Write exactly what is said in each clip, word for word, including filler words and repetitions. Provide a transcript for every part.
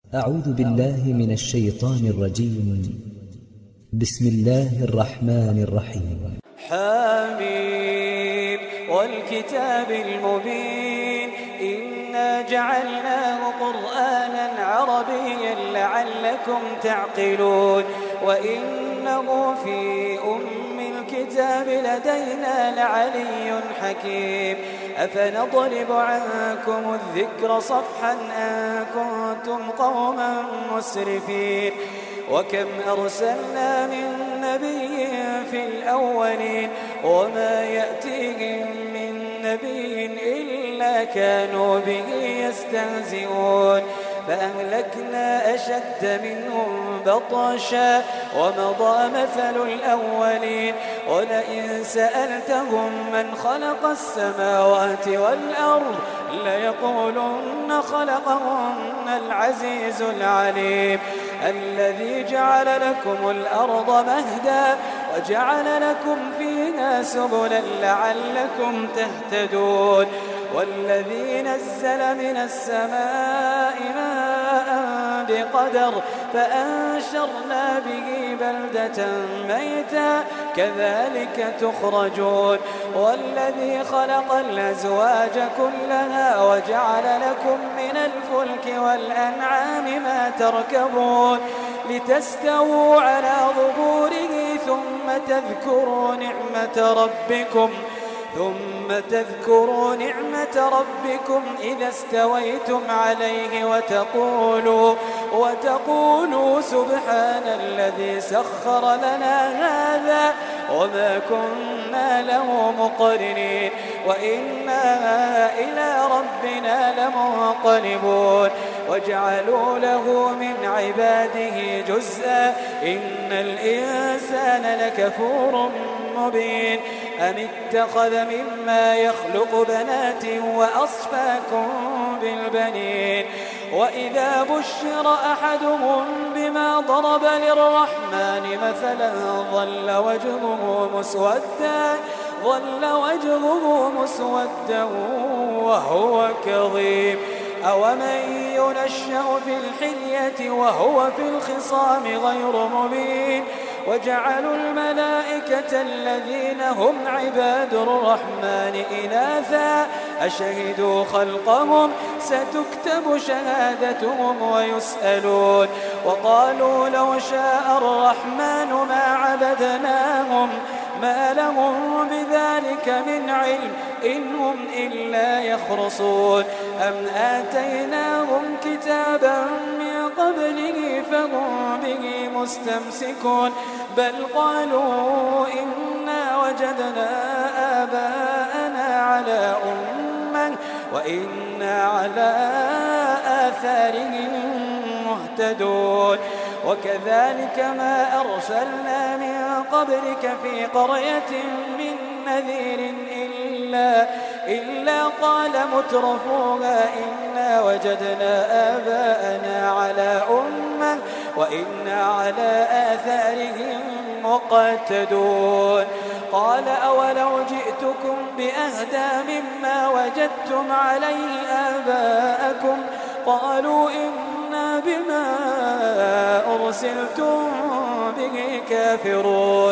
أعوذ بالله من الشيطان الرجيم. بسم الله الرحمن الرحيم. حميم والكتاب المبين إنا جعلناه قرآنا عربيا لعلكم تعقلون وإنه في أم الكتاب لدينا لعلي حكيم أفنضرب عنكم الذكر صفحا أن كنتم قوما مسرفين وكم أرسلنا من نبي في الأولين وما يأتيهم من نبي إلا كانوا به يستهزئون فأهلكنا أشد منهم بطشا ومضى مثل الأولين ولئن سألتهم من خلق السماوات والأرض ليقولن خلقهن العزيز العليم الذي جعل لكم الأرض مهدا وجعل لكم فيها سبلا لعلكم تهتدون والذي نزل من السماء ماء بقدر فأنشرنا به بلدة ميتا كذلك تخرجون والذي خلق الأزواج كلها وجعل لكم من الفلك والأنعام ما تركبون لتستووا على ظهوره ثم تذكروا نعمة ربكم ثم تذكروا نعمة ربكم إذا استويتم عليه وتقولوا وتقولوا سبحان الذي سخر لنا هذا وما كنا له مقرنين وإنا إلى ربنا لمنقلبون وجعلوا له من عباده جزءا إن الإنسان لكفور مبين أم اتخذ مما يخلق بنات وأصفاكم بالبنين وإذا بشر أحدهم بما ضرب للرحمن مثلا ظل وجهه مسودا ظل وجهه مسودا وهو كظيم أومن ينشأ في الحلية وهو في الخصام غير مبين وجعلوا الملائكة الذين هم عباد الرحمن إناثا أشهدوا خلقهم ستكتب شهادتهم ويسألون وقالوا لو شاء الرحمن ما عبدناهم ما لهم بذلك من علم إن هم إلا يخرصون أم آتيناهم كتابا من قبله فهم به مستمسكون بل قالوا إنا وجدنا آباءنا على أمة وإنا على آثارهم مهتدون وكذلك ما أرسلنا من قبلك في قرية من نذير إلا, إلا قال مترفوها إنا وجدنا آباءنا على أمة وإنا على آثارهم مقتدون قال أولو جئتكم بأهدى مما وجدتم عليه آباءكم قالوا إنا بما أرسلتم به كافرون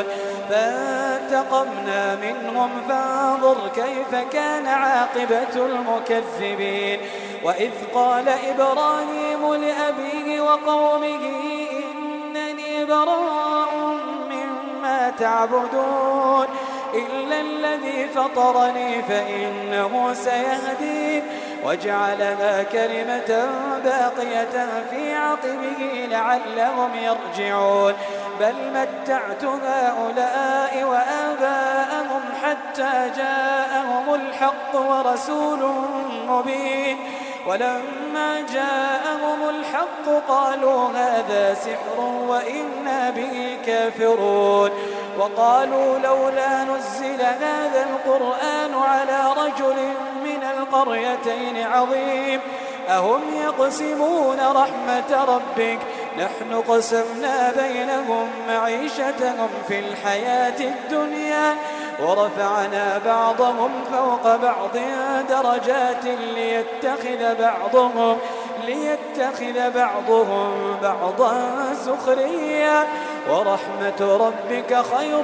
فانتقمنا منهم فانظر كيف كان عاقبة المكذبين وإذ قال إبراهيم لأبيه وقومه إنني براء مما تعبدون إلا الذي فطرني فإنه سيهدين وجعلها كلمة باقية في عقبه لعلهم يرجعون بل متعت هؤلاء وآباءهم حتى جاءهم الحق ورسول مبين ولما جاءهم الحق قالوا هذا سحر وإنا به كافرون وقالوا لولا نزل هذا القرآن على رجل من القريتين عظيم أهم يقسمون رحمة ربك نحن قسمنا بينهم معيشتهم في الحياة الدنيا ورفعنا بعضهم فوق بعض درجات ليتخذ بعضهم ليتخذ بعضهم بعضا سخريا ورحمة ربك خير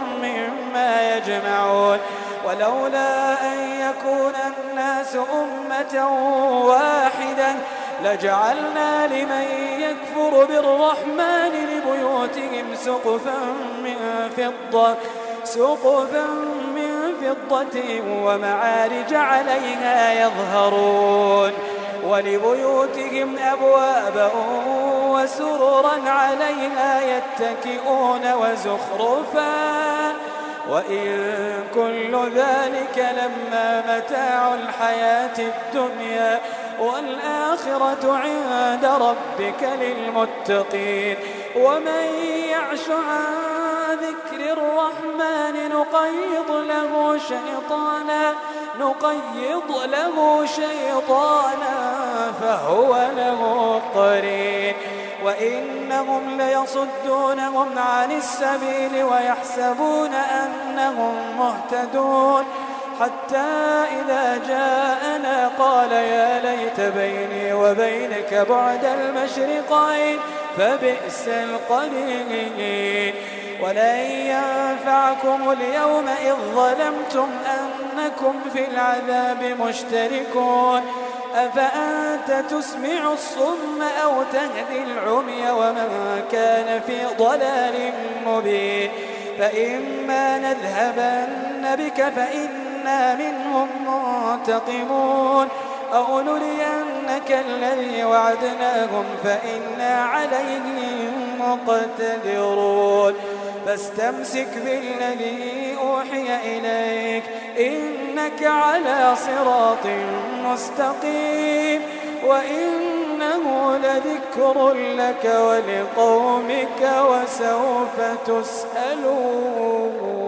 مما يجمعون ولولا أن يكون الناس أمة واحدة لجعلنا لمن يكفر بالرحمن لبيوتهم سقفا من فضة سقفا من فضة ومعارج عليها يظهرون ولبيوتهم أبوابا وسررا عليها يتكئون وزخرفا وإن كل ذلك لما متاع الحياة الدنيا والآخرة عند ربك للمتقين ومن يعش عن ذكر الرحمن نقيض له شيطانا نقيض له شيطانا فهو له قرين وإنهم ليصدونهم عن السبيل ويحسبون أنهم مهتدون حتى إذا جاءنا قال يا ليت بيني وبينك بعد المشرقين فبئس القرين ولن ينفعكم اليوم إذ ظلمتم أنكم في العذاب مشتركون أفأنت تسمع الصم أو تهدي العمي ومن كان في ضلال مبين فإما نذهبن بك فإنا منهم منتقمون أو نرينك الذي وعدناهم فإنا عليهم مقتدرون فاستمسك بالذي أوحي إليك إنك على صراط مستقيم وإنه لذكر لك ولقومك وسوف تسألون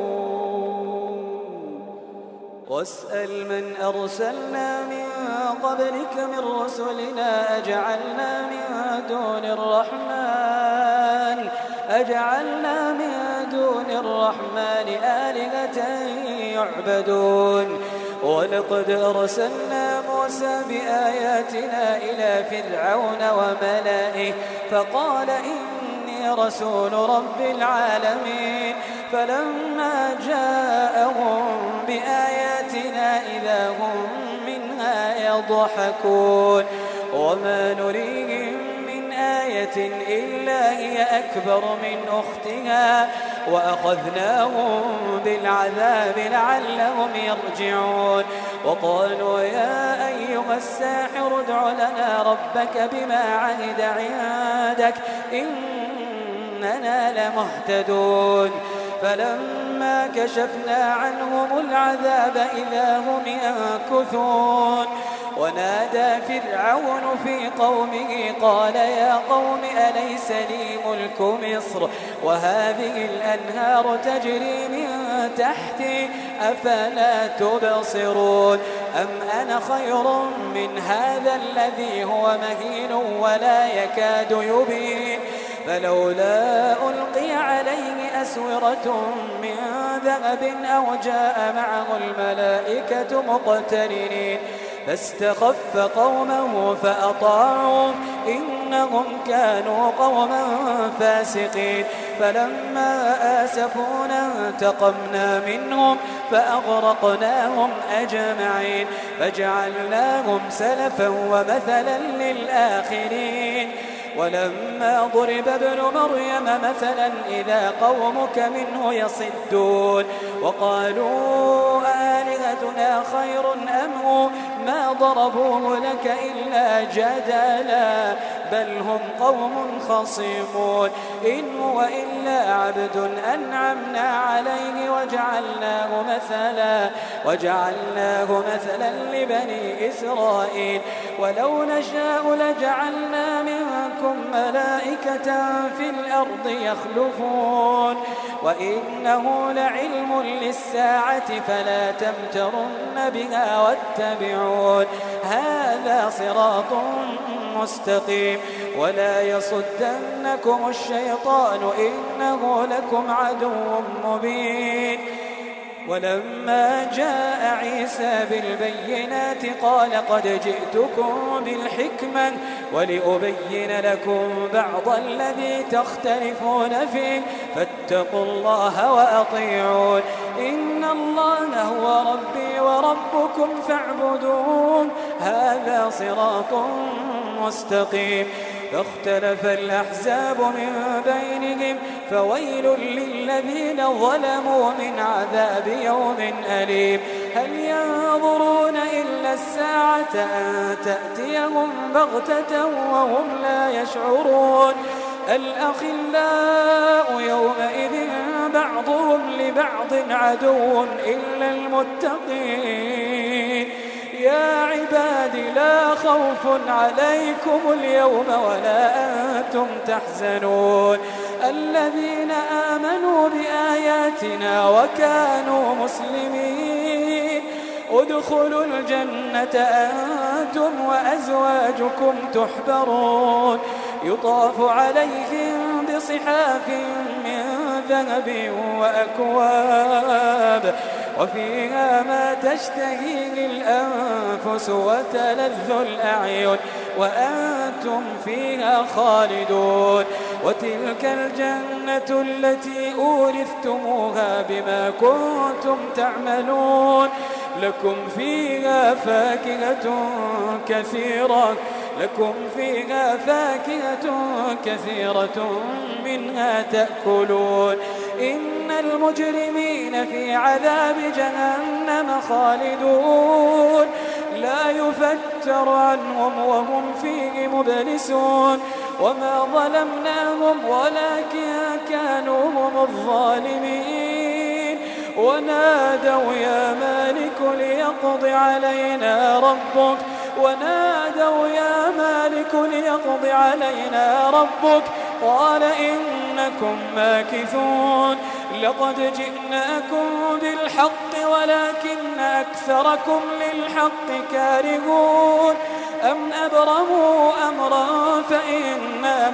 واسأل من أرسلنا من قبلك من رسلنا أجعلنا من دون الرحمن أجعلنا من دون الرحمن آلهة يعبدون ولقد أرسلنا موسى بآياتنا إلى فرعون وملئه فقال إني رسول رب العالمين فلما جاءهم بآياتنا إذا هم منها يضحكون وما نريهم من آية إلا هي أكبر من أختها وأخذناهم بالعذاب لعلهم يرجعون وقالوا يا أيها الساحر ادع لنا ربك بما عهد عندك إننا لمهتدون فلما كشفنا عنهم العذاب إذا هم ينكثون ونادى فرعون في قومه قال يا قوم أليس لي ملك مصر وهذه الأنهار تجري من تحتي أفلا تبصرون أم أنا خير من هذا الذي هو مهين ولا يكاد يبين فلولا ألقي عليه أسورة من ذهب أو جاء معه الملائكة مقترنين فاستخف قومه فأطاعوا إنهم كانوا قوما فاسقين فلما آسفونا انتقمنا منهم فأغرقناهم أجمعين فجعلناهم سلفا ومثلا للآخرين ولما ضرب ابن مريم مثلا إذا قومك منه يصدون وقالوا آلهتنا خير أم هو ما ضربوه لك إلا جدلا بل هم قوم خصيمون إن هو إلا عبد أنعمنا عليه وجعلناه مثلا وجعلناه مثلا لبني إسرائيل ولو نشاء لجعلنا منكم ملائكة في الأرض يخلفون وإنه لعلم للساعة فلا تمترن بها واتبعون هذا صراط مستقيم ولا يصدنكم الشيطان إنه لكم عدو مبين ولما جاء عيسى بالبينات قال قد جئتكم بالحكمة ولأبين لكم بعض الذي تختلفون فيه فاتقوا الله وأطيعون إن الله هو ربي وربكم فاعبدون هذا صراط مستقيم. فاختلف الأحزاب من بينهم فويل للذين ظلموا من عذاب يوم أليم. هل ينظرون إلا الساعة أن تأتيهم بغتة وهم لا يشعرون الأخلاء يومئذ بعضهم لبعض عدو إلا المتقين. يا عباد لا خوف عليكم اليوم ولا أنتم تحزنون الذين آمنوا بآياتنا وكانوا مسلمين ادخلوا الجنة أنتم وأزواجكم تحبرون يطاف عليهم بصحاف من ذهب وأكواب وفيها ما تشتهيه الأنفس وتلذ الأعين وأنتم فيها خالدون وتلك الجنة التي أورثتموها بما كنتم تعملون لكم فيها فاكهة كثيرة لكم فيها فاكهة كثيرة منها تأكلون إن المجرمين في عذاب جهنم خالدون لا يفتر عنهم وهم فيه مبلسون وما ظلمناهم ولكن كانوا هم الظالمين ونادوا يا مالك ليقض علينا ربك ونادوا يا مالك ليقض علينا ربك قال إنكم ماكثون لقد جئناكم بالحق ولكن أكثركم للحق كارهون أم أبرموا أمرا فإنا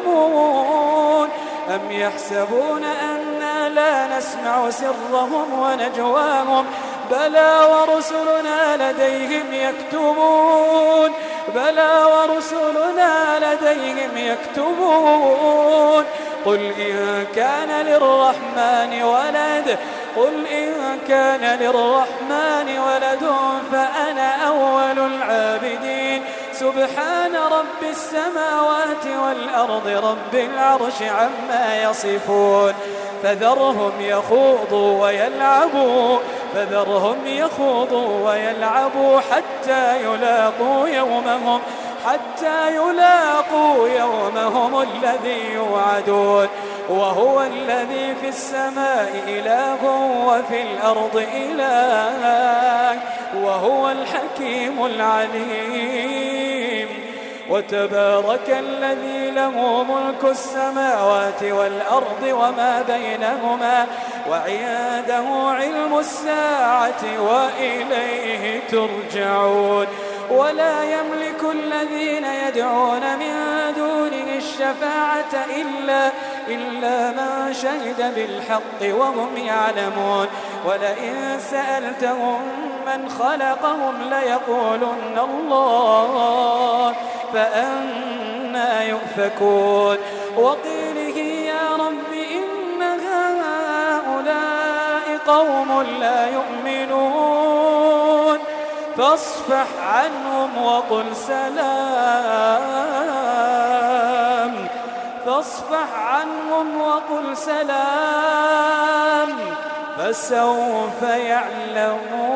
مبرمون أم يحسبون أنا لا نسمع سرهم ونجواهم بلى ورسلنا لديهم يكتبون بلى ورسلنا لديهم يكتبون قل إن كان للرحمن ولد قل إن كان للرحمن ولد فأنا أول العابدين سبحان رب السماوات والأرض رب العرش عما يصفون فذرهم يخوضوا ويلعبوا فذرهم يخوضوا ويلعبوا حتى يلاقوا يومهم حتى يلاقوا يومهم الذي يوعدون وهو الذي في السماء إله وفي الأرض إله وهو الحكيم العليم وتبارك الذي له ملك السماوات والأرض وما بينهما وعنده علم الساعة وإليه ترجعون ولا يملك الذين يدعون من دونه الشفاعة إلا, إلا من شهد بالحق وهم يعلمون ولئن سألتهم من خلقهم ليقولن الله فأنا يؤفكون وقيله يا رب إن هؤلاء قوم لا يؤمنون فاصفح عنهم وقل سلام فاصفح عنهم وقل سلام فسوف يعلمون.